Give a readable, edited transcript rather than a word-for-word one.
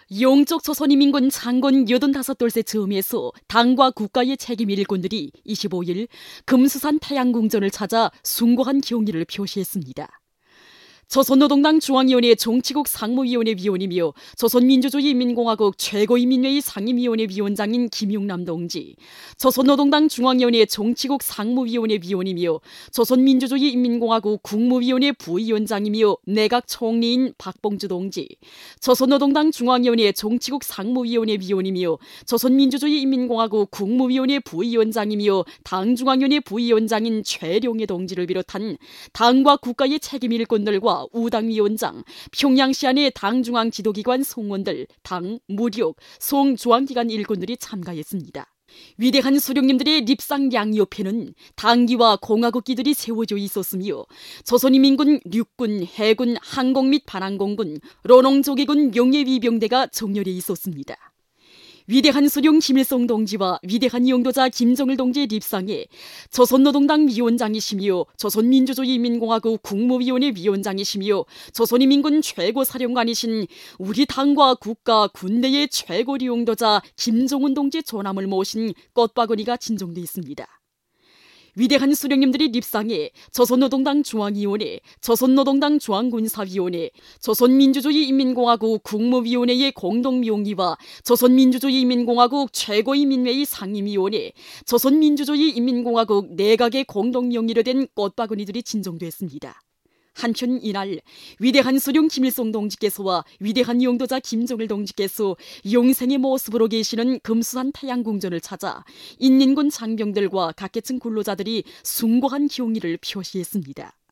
영적 조선인민군 장군 85돌세 즈음에서 당과 국가의 책임 일꾼들이 25일 금수산 태양궁전을 찾아 숭고한 경의를 표시했습니다. 조선노동당 중앙위원회 정치국 상무위원회 위원이며 조선민주주의인민공화국 최고인민회의 상임위원회 위원장인 김용남 동지, 조선노동당 중앙위원회 정치국 상무위원회 위원이며 조선민주주의인민공화국 국무위원회 부위원장이며 내각 총리인 박봉주 동지, 조선노동당 중앙위원회 정치국 상무위원회 위원이며 조선민주주의인민공화국 국무위원회 부위원장이며 당중앙위원회 부위원장인 최룡해 동지를 비롯한 당과 국가의 책임 일꾼들과 우당위원장, 평양시안의 당중앙 지도기관 송원들, 당, 무력, 송중앙기관 일꾼들이 참가했습니다. 위대한 수령님들의 립상 양옆에는 당기와 공화국기들이 세워져 있었으며 조선인민군 육군, 해군, 항공 및 반항공군, 런홍조개군 영예위병대가 정렬해 있었습니다. 위대한 수령 김일성 동지와 위대한 영도자 김정일 동지의 립상에 조선노동당 위원장이시며 조선민주주의인민공화국 국무위원회 위원장이시며 조선인민군 최고사령관이신 우리 당과 국가 군대의 최고 영도자 김정은 동지의 존함을 모신 꽃바구니가 진정돼 있습니다. 위대한 수령님들이 립상에 조선노동당 중앙위원회, 조선노동당 중앙군사위원회, 조선민주주의인민공화국 국무위원회의 공동명의와 조선민주주의인민공화국 최고인민회의 상임위원회, 조선민주주의인민공화국 내각의 공동명의로 된 꽃바구니들이 진정됐습니다. 한편 이날 위대한 수령 김일성 동지께서와 위대한 영도자 김정일 동지께서 영생의 모습으로 계시는 금수산 태양궁전을 찾아 인민군 장병들과 각계층 근로자들이 숭고한 경의를 표시했습니다.